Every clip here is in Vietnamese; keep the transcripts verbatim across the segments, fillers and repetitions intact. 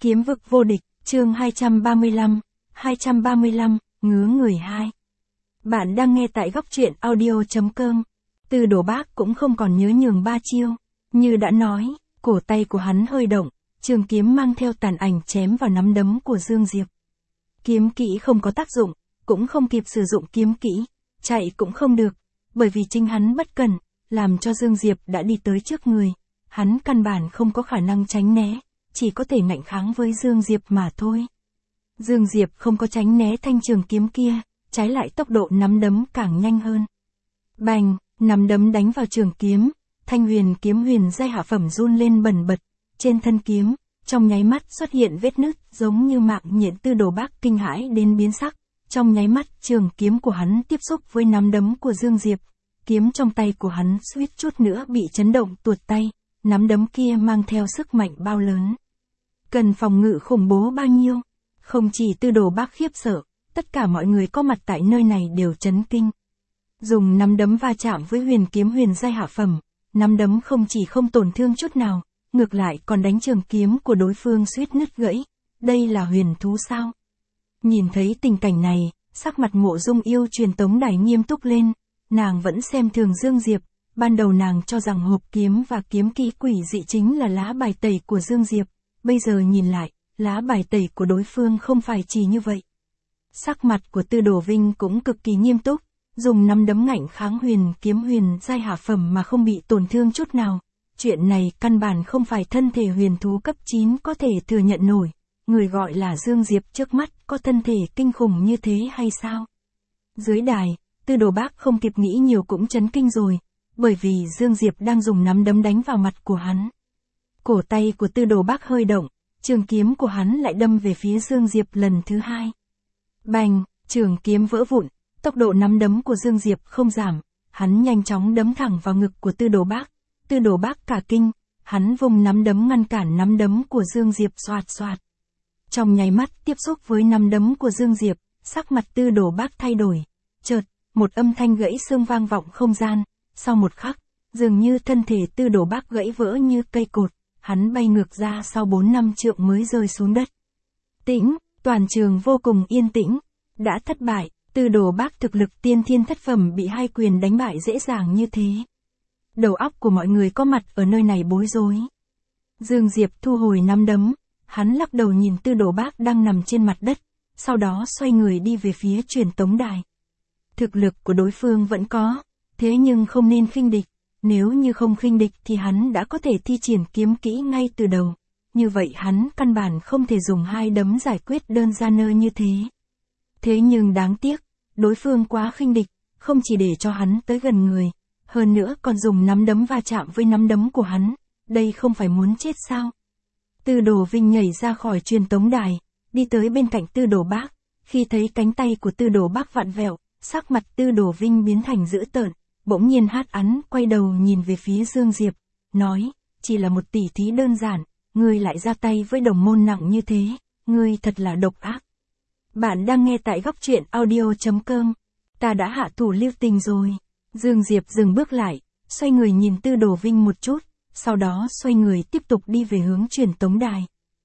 Kiếm vực vô địch, chương hai trăm ba mươi lăm, hai trăm ba mươi lăm, ngứa người hai. Bạn đang nghe tại góc truyện audio chấm com. Tư Đồ Bác cũng không còn nhớ nhường ba chiêu. Như đã nói, cổ tay của hắn hơi động, trường kiếm mang theo tàn ảnh chém vào nắm đấm của Dương Diệp. Kiếm kỹ không có tác dụng, cũng không kịp sử dụng kiếm kỹ, chạy cũng không được, bởi vì chính hắn bất cẩn, làm cho Dương Diệp đã đi tới trước người. Hắn căn bản không có khả năng tránh né, chỉ có thể ngạnh kháng với Dương Diệp mà thôi. Dương Diệp không có tránh né thanh trường kiếm kia, trái lại tốc độ nắm đấm càng nhanh hơn. Bành, nắm đấm đánh vào trường kiếm, thanh huyền kiếm huyền giai hạ phẩm run lên bần bật, trên thân kiếm, trong nháy mắt xuất hiện vết nứt giống như mạng nhện. Tư Đồ Bác kinh hãi đến biến sắc, trong nháy mắt trường kiếm của hắn tiếp xúc với nắm đấm của Dương Diệp, kiếm trong tay của hắn suýt chút nữa bị chấn động tuột tay, nắm đấm kia mang theo sức mạnh bao lớn. Cần phòng ngự khủng bố bao nhiêu? Không chỉ Tư Đồ Bác khiếp sợ, tất cả mọi người có mặt tại nơi này đều chấn kinh. Dùng nắm đấm va chạm với huyền kiếm huyền giai hạ phẩm, nắm đấm không chỉ không tổn thương chút nào, ngược lại còn đánh trường kiếm của đối phương suýt nứt gãy. Đây là huyền thú sao? Nhìn thấy tình cảnh này, sắc mặt Mộ Dung Yêu truyền tống đài nghiêm túc lên, nàng vẫn xem thường Dương Diệp, ban đầu nàng cho rằng hộp kiếm và kiếm kỹ quỷ dị chính là lá bài tẩy của Dương Diệp, bây giờ nhìn lại, lá bài tẩy của đối phương không phải chỉ như vậy. Sắc mặt của Tư Đồ Vinh cũng cực kỳ nghiêm túc, dùng nắm đấm ngạnh kháng huyền kiếm huyền giai hạ phẩm mà không bị tổn thương chút nào. Chuyện này căn bản không phải thân thể huyền thú cấp chín có thể thừa nhận nổi. Người gọi là Dương Diệp trước mắt có thân thể kinh khủng như thế hay sao? Dưới đài, Tư Đồ Bác không kịp nghĩ nhiều cũng chấn kinh rồi, bởi vì Dương Diệp đang dùng nắm đấm đánh vào mặt của hắn. Cổ tay của Tư Đồ Bác hơi động, trường kiếm của hắn lại đâm về phía Dương Diệp lần thứ hai. Bành, trường kiếm vỡ vụn, tốc độ nắm đấm của Dương Diệp không giảm, hắn nhanh chóng đấm thẳng vào ngực của Tư Đồ Bác. Tư Đồ Bác cả kinh, hắn vùng nắm đấm ngăn cản nắm đấm của Dương Diệp xoạt xoạt. Trong nháy mắt tiếp xúc với nắm đấm của Dương Diệp, sắc mặt Tư Đồ Bác thay đổi. Chợt, một âm thanh gãy xương vang vọng không gian, sau một khắc, dường như thân thể Tư Đồ Bác gãy vỡ như cây cột, hắn bay ngược ra sau bốn năm trượng mới rơi xuống đất. Tĩnh, toàn trường vô cùng yên tĩnh, đã thất bại, Tư Đồ Bác thực lực tiên thiên thất phẩm bị hai quyền đánh bại dễ dàng như thế. Đầu óc của mọi người có mặt ở nơi này bối rối. Dương Diệp thu hồi nắm đấm, hắn lắc đầu nhìn Tư Đồ Bác đang nằm trên mặt đất, sau đó xoay người đi về phía truyền tống đài. Thực lực của đối phương vẫn có, thế nhưng không nên khinh địch, nếu như không khinh địch thì hắn đã có thể thi triển kiếm kỹ ngay từ đầu, như vậy hắn căn bản không thể dùng hai đấm giải quyết đơn giản như thế. Thế nhưng đáng tiếc, đối phương quá khinh địch, không chỉ để cho hắn tới gần người, hơn nữa còn dùng nắm đấm va chạm với nắm đấm của hắn, đây không phải muốn chết sao? Tư Đồ Vinh nhảy ra khỏi truyền tống đài, đi tới bên cạnh Tư Đồ Bác, khi thấy cánh tay của Tư Đồ Bác vặn vẹo, sắc mặt Tư Đồ Vinh biến thành dữ tợn, bỗng nhiên hát ắn quay đầu nhìn về phía Dương Diệp, nói, chỉ là một tỉ thí đơn giản, ngươi lại ra tay với đồng môn nặng như thế, ngươi thật là độc ác. Bạn đang nghe tại góc truyện audio chấm com, ta đã hạ thủ lưu tình rồi. Dương Diệp dừng bước lại, xoay người nhìn Tư Đồ Vinh một chút, sau đó xoay người tiếp tục đi về hướng truyền tống đài.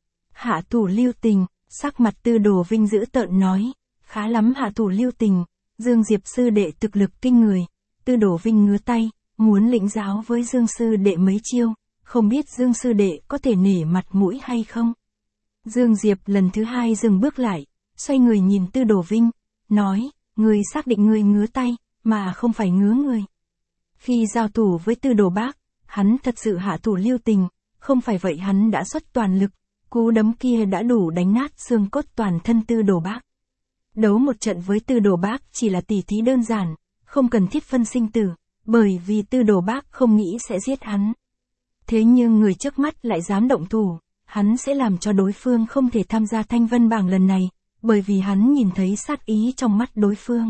Hạ thủ lưu tình, sắc mặt Tư Đồ Vinh dữ tợn nói, khá lắm hạ thủ lưu tình, Dương Diệp sư đệ thực lực kinh người. Tư Đồ Vinh ngứa tay, muốn lĩnh giáo với Dương sư đệ mấy chiêu, không biết Dương sư đệ có thể nể mặt mũi hay không. Dương Diệp lần thứ hai dừng bước lại, xoay người nhìn Tư Đồ Vinh, nói, ngươi xác định ngươi ngứa tay, mà không phải ngứa người. Khi giao thủ với Tư Đồ Bác, hắn thật sự hạ thủ lưu tình, không phải vậy hắn đã xuất toàn lực, cú đấm kia đã đủ đánh nát xương cốt toàn thân Tư Đồ Bác. Đấu một trận với Tư Đồ Bác chỉ là tỉ thí đơn giản, không cần thiết phân sinh tử, bởi vì Tư Đồ Bác không nghĩ sẽ giết hắn. Thế nhưng người trước mắt lại dám động thủ, hắn sẽ làm cho đối phương không thể tham gia Thanh Vân bảng lần này, bởi vì hắn nhìn thấy sát ý trong mắt đối phương.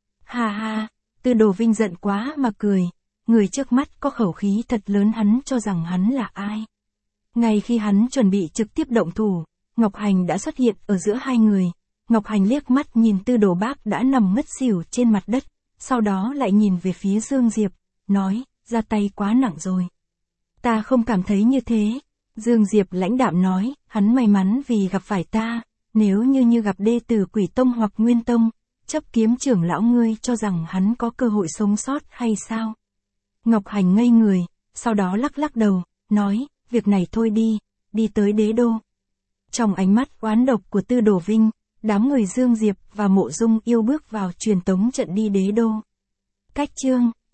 Ha ha, Tư Đồ Vinh giận quá mà cười, người trước mắt có khẩu khí thật lớn, hắn cho rằng hắn là ai. Ngay khi hắn chuẩn bị trực tiếp động thủ, Ngọc Hành đã xuất hiện ở giữa hai người. Ngọc Hành liếc mắt nhìn Tư Đồ Bác đã nằm ngất xỉu trên mặt đất, sau đó lại nhìn về phía Dương Diệp, nói, ra tay quá nặng rồi. Ta không cảm thấy như thế. Dương Diệp lãnh đạm nói, hắn may mắn vì gặp phải ta, nếu như như gặp đê tử Quỷ Tông hoặc Nguyên Tông, chấp kiếm trưởng lão ngươi cho rằng hắn có cơ hội sống sót hay sao? Ngọc Hành ngây người, sau đó lắc lắc đầu, nói, việc này thôi đi, đi tới đế đô. Trong ánh mắt oán độc của Tư Đồ Vinh, đám người Dương Diệp và Mộ Dung Yêu bước vào truyền tống trận đi đế đô. Cách chương